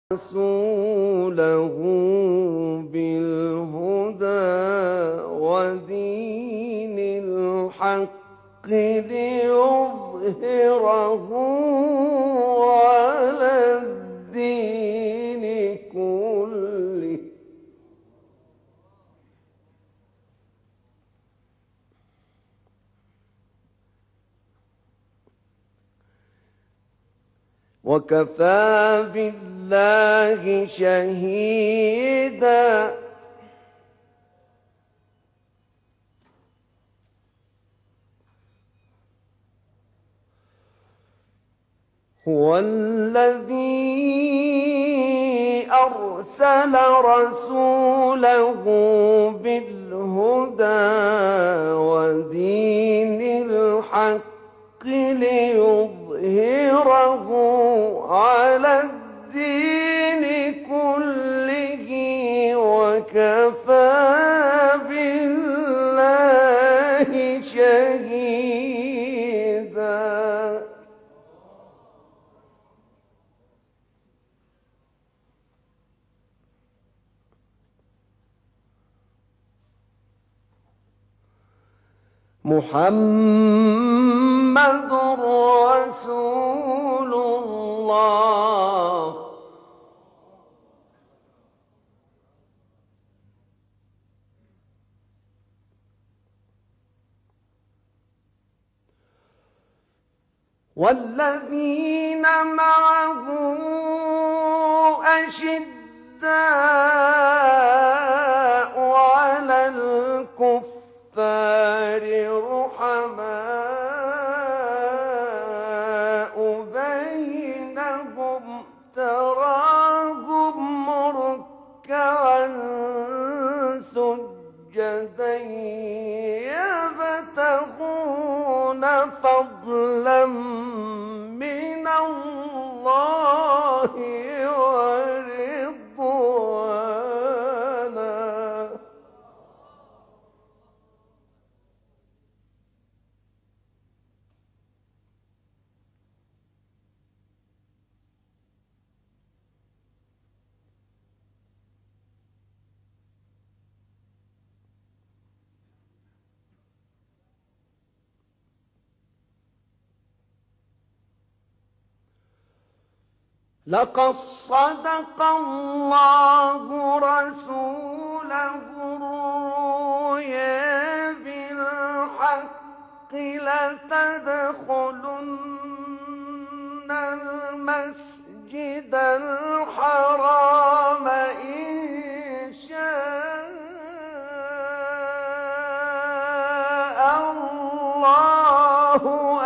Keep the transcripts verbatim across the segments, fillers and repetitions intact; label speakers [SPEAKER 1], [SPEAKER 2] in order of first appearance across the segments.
[SPEAKER 1] رسوله بالهدى ودين الحق ليظهره على الدين كله وكفى بالله شهيدا. هو الذي أرسل رسوله بالهدى ودين الحق ليظهره على الدين كله وكفى بالله شهيدا. محمد رسول الله والذين معه أشداء على الكفار رحماء بينهم تراهم ركعا سجدا يبتغون فضلا من الله ورضوانا. لقد صدق الله رسوله الرؤيا بالحق لتدخلن المسجد الحرام إن شاء الله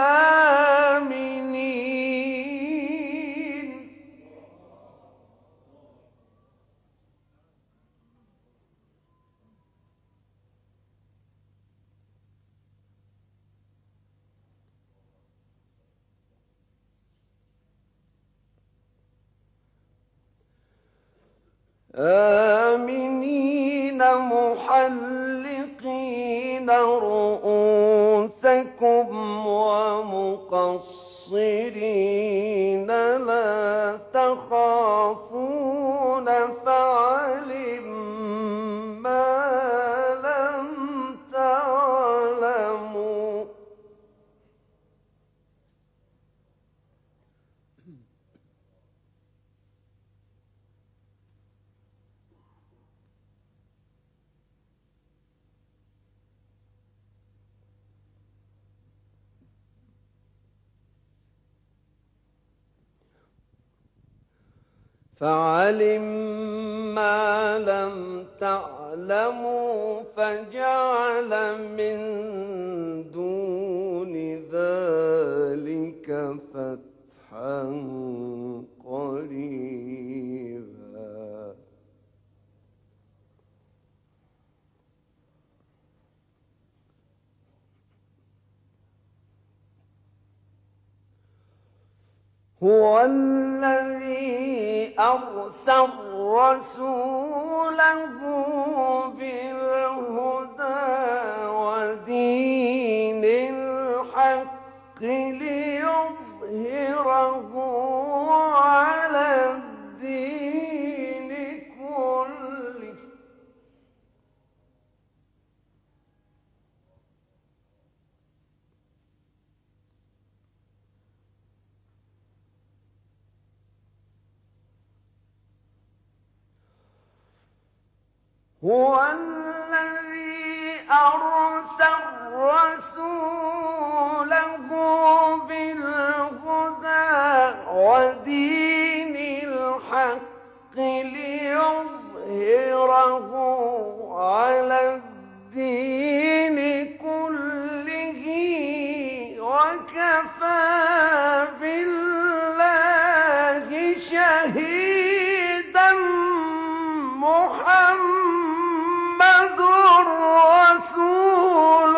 [SPEAKER 1] آمنين محلقين رؤوسكم ومقصرين لا تخافون فعلم ما لم تعلموا فعلم ما لم تعلموا فجعل من دون ذلك فتحا قريبا. هو الذي أرسل رسوله بالهدى ودين الحق ليظهره على الدين هو الذي أرسل رسوله بالهدى ودين الحق ليظهره على الدين كله وكفى بالله شهيدا. محمد رسول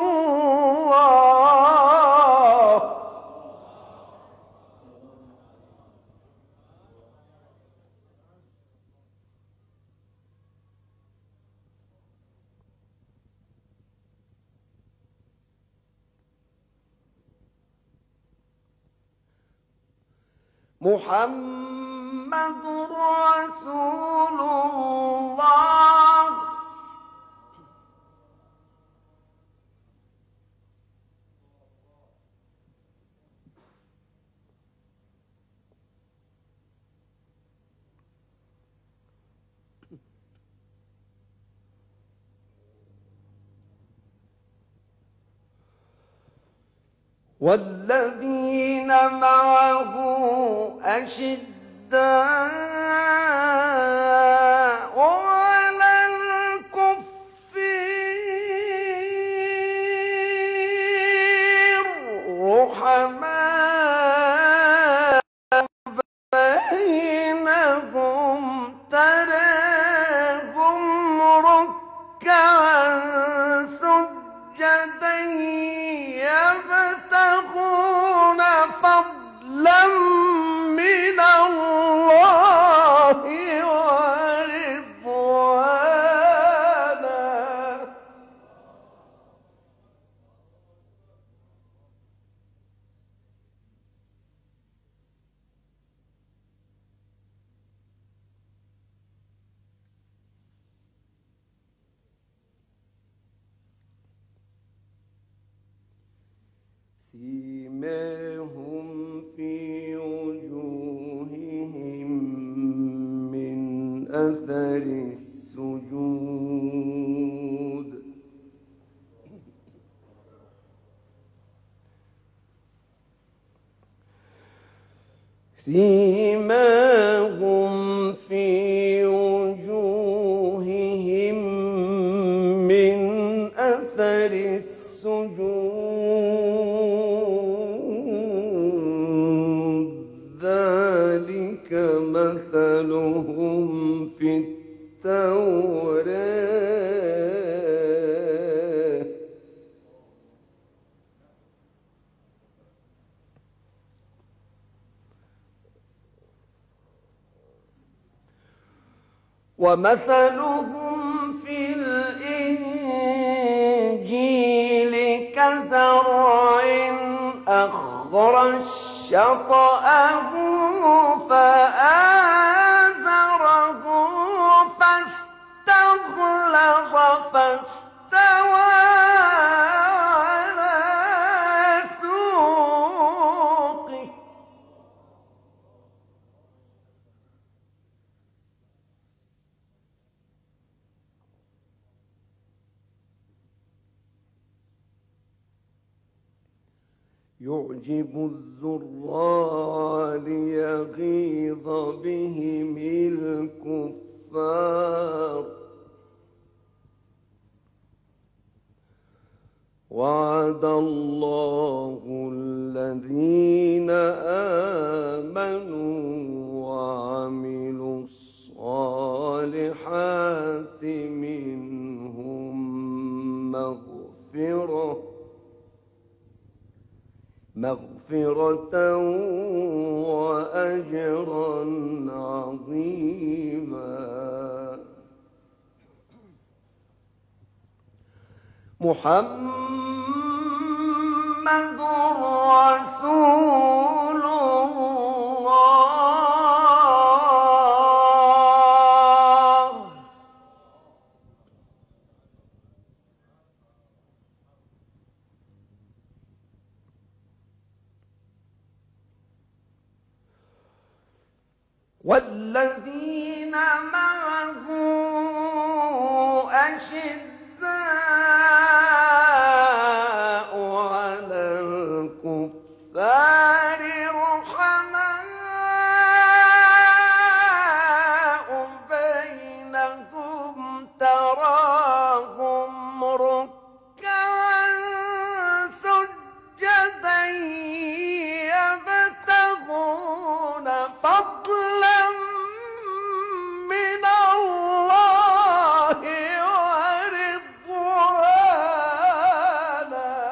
[SPEAKER 1] الله. محمد رسول الله. والذين معه أشداء على الكفار رحماء بينهم تراهم ركعا سجدا يبتغون فضلا من الله ورضوانا. سيماهم في وجوههم من أثر السجود سيماهم في وجوههم من أثر السجود ذلك مثلهم في التوراة ومثلهم في الإنجيل كزرع أخرج شطأه فآزره فاستغلظ فاستوى على سوقه يعجب الزراع ليغيظ بهم الكفار وعد الله الذين آمنوا وعملوا الصالحات منهم مغفرة مغفرة وأجرا عظيما. محمد رسول الله. والذين معه أشداء على الكفار رحماء بينهم تراهم ركعا سجدا يبتغون فضلا من الله ورضوانا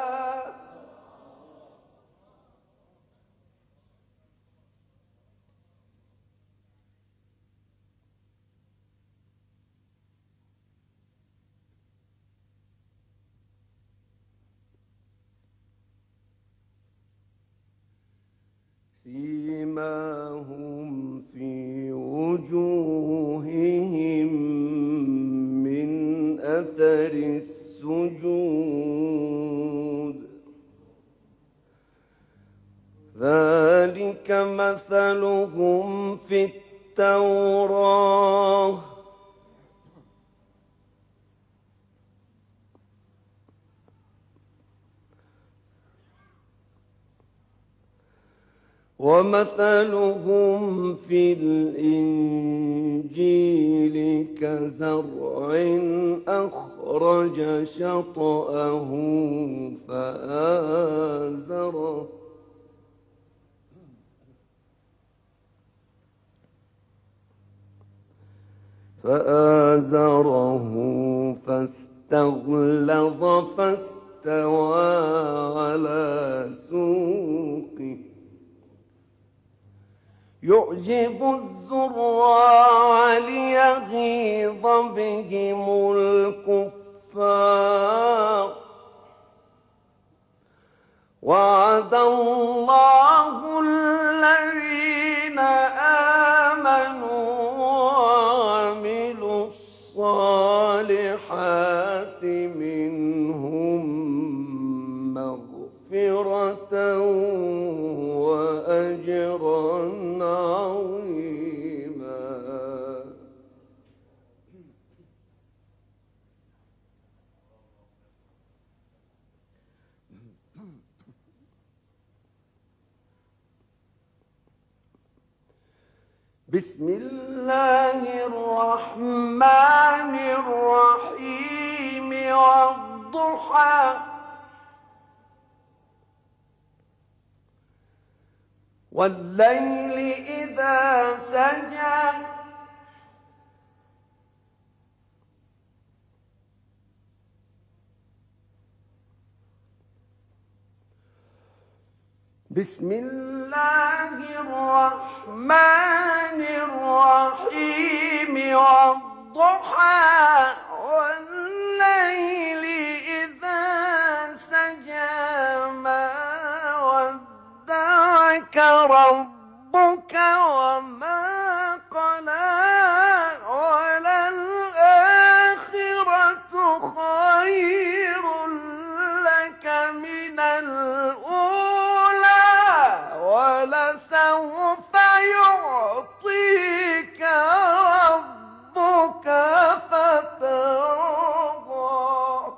[SPEAKER 1] سيماهم في وجوههم من أثر السجود ذلك مثلهم في التوراة ومثلهم في الإنجيل كزرع أخرج شطأه فآزره فآزره فاستغلظ فاستوى على سوقه يعجب الزراع ليغيظ بهم الكفار وعد الله الذين آمنوا وعملوا الصالحات منهم مغفرة وأجرا عظيما. بسم الله الرحمن الرحيم والضحى والليل إذا سجى بسم الله الرحمن الرحيم والضحى والليل إذا سجى ما ودعك ربك وما قلى وللآخرة خير لك من الأولى ولسوف يعطيك ربك فترضى.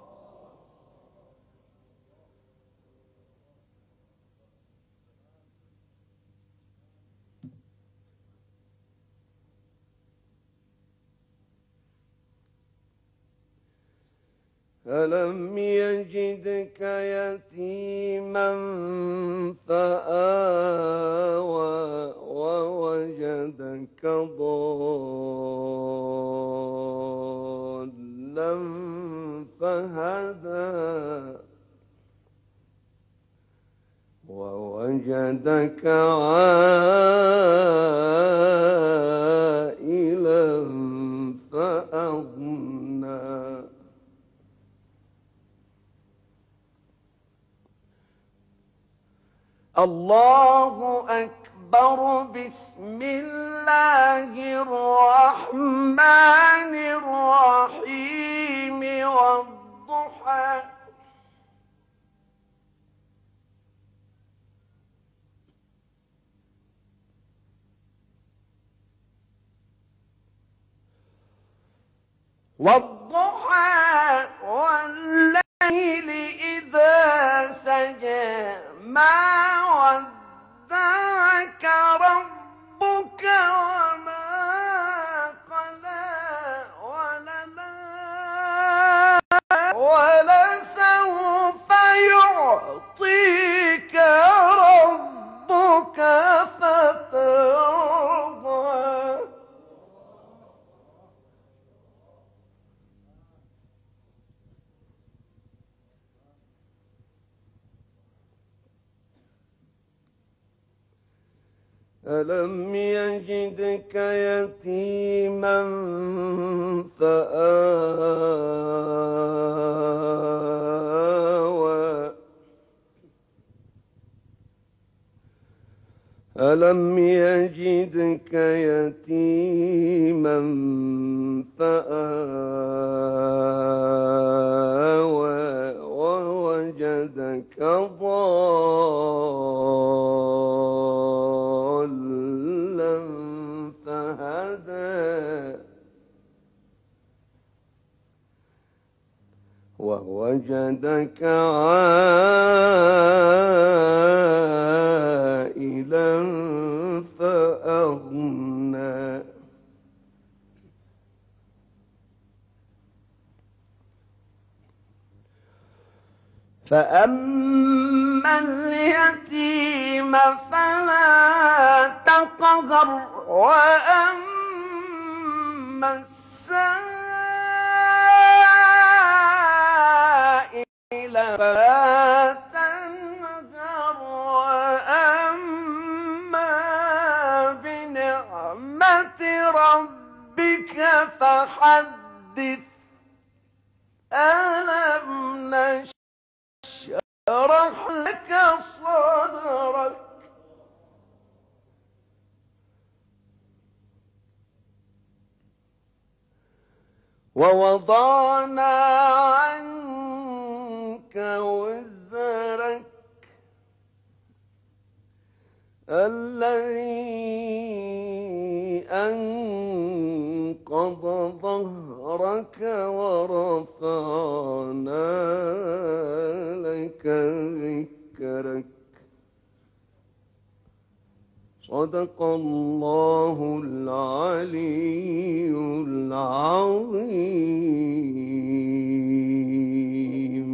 [SPEAKER 1] ألم يجدك يتيما فآوى ووجدك ضالا فهدى ووجدك عائلا فأغنى. الله أكبر. بسم الله الرحمن الرحيم والضحى والضحى ألم يجدك يتيما فآوى ألم يجدك يتيما فآوى ووجدك ضالا فهدى ووجدك عائلا فأغنى فأما اليتيم فلا تقهر وأما السائل فلا تنهر وأما بنعمة ربك فحدث ألم نشرح لك صدرك ووضعنا عنك وزرك الذي أنقض ظهرك ورفعنا لك ذكرك صدق الله العلي العظيم.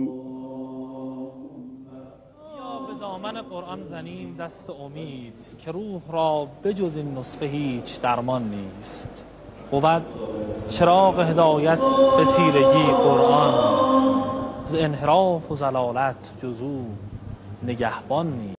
[SPEAKER 2] یا به دامن قرآن زنیم دست امید که روح را بجز این نسخه هیچ درمان نیست. بود چراغ هدایت به تیرگی قرآن، ز انحراف و ضلالت جز او نگهبان نیست.